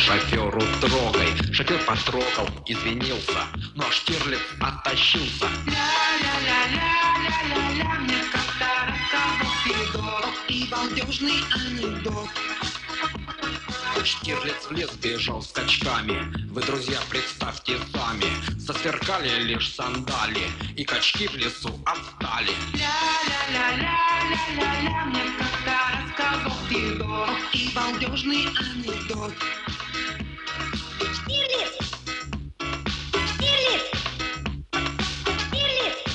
шоферу трогай. Шофер потрогал, извинился, но Штирлиц оттащился. Ля-ля-ля-ля-ля-ля-ля, мне как-то рассказал Федоров и балдежный анекдот. Штирлиц в лес бежал скачками. Вы, друзья, представьте сами. Засверкали лишь сандали, и качки в лесу отстали. Ля-ля-ля-ля-ля-ля-ля, мне как-то рассказал Федоров и балдежный анекдот. Штирлиц! Штирлиц! Штирлиц!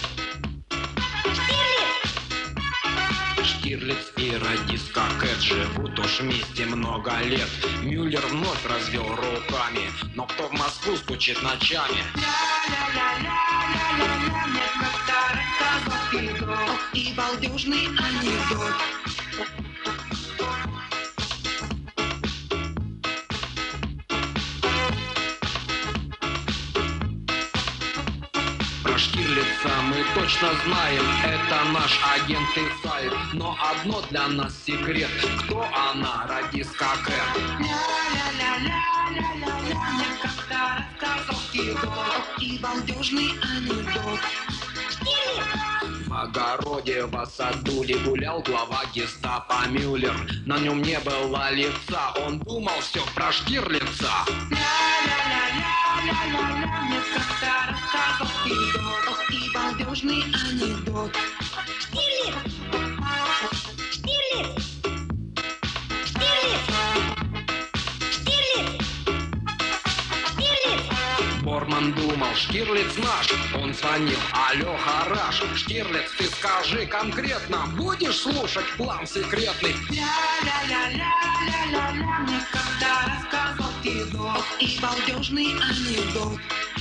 Штирлиц! Штирлиц и радистка Кэт живут уж вместе много лет. Мюллер вновь развел руками, но кто в Москву стучит ночами? Ля-ля-ля-ля-ля-ля, мне как-то рассказал Федоров и балдежный анекдот. Про Штирлица мы точно знаем, это наш агент Исаев. Но одно для нас секрет, кто она, радистка Кэт? Ля-ля-ля-ля-ля-ля-ля, мне как-то рассказал Федоров и балдежный анекдот. Штирлиц! В огороде в Асадуле гулял глава гестапо Мюллер. На нем не было лица, он думал все про Штирлица. Ля-ля-ля-ля-ля-ля, мне как-то рассказал Федоров и балдежный анекдот. Штирлиц! Штирлиц! Штирлиц! Штирлиц! Штирлиц! Борман думал, Штирлиц наш. Он звонил, алло, гараж. Штирлиц, ты скажи конкретно, будешь слушать план секретный? Ля-ля-ля-ля-ля-ля, мне как-то рассказал Федоров и балдежный анекдот.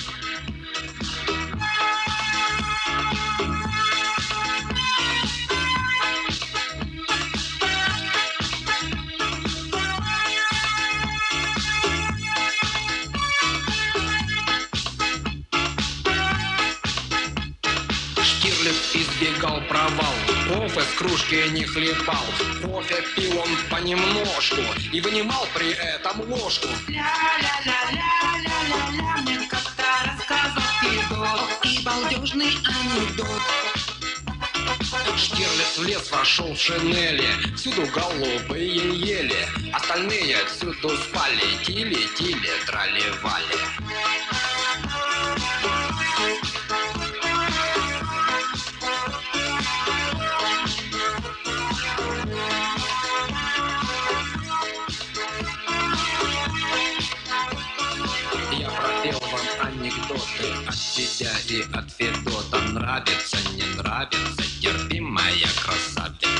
Штирлиц избегал провал, кофе с кружки не хлебал. Кофе пил он понемножку и вынимал при этом ложку. Ля-ля-ля-ля-ля-ля, мне как-то рассказал Федоров и балдежный анекдот. Штирлиц в лес вошел в шинели, всюду голубые ели. Остальные всюду спали, тили-тили, трали-вали. Я пропел вам анекдоты от себя и от Федота. Нравится, не нравится, терпимая красавица.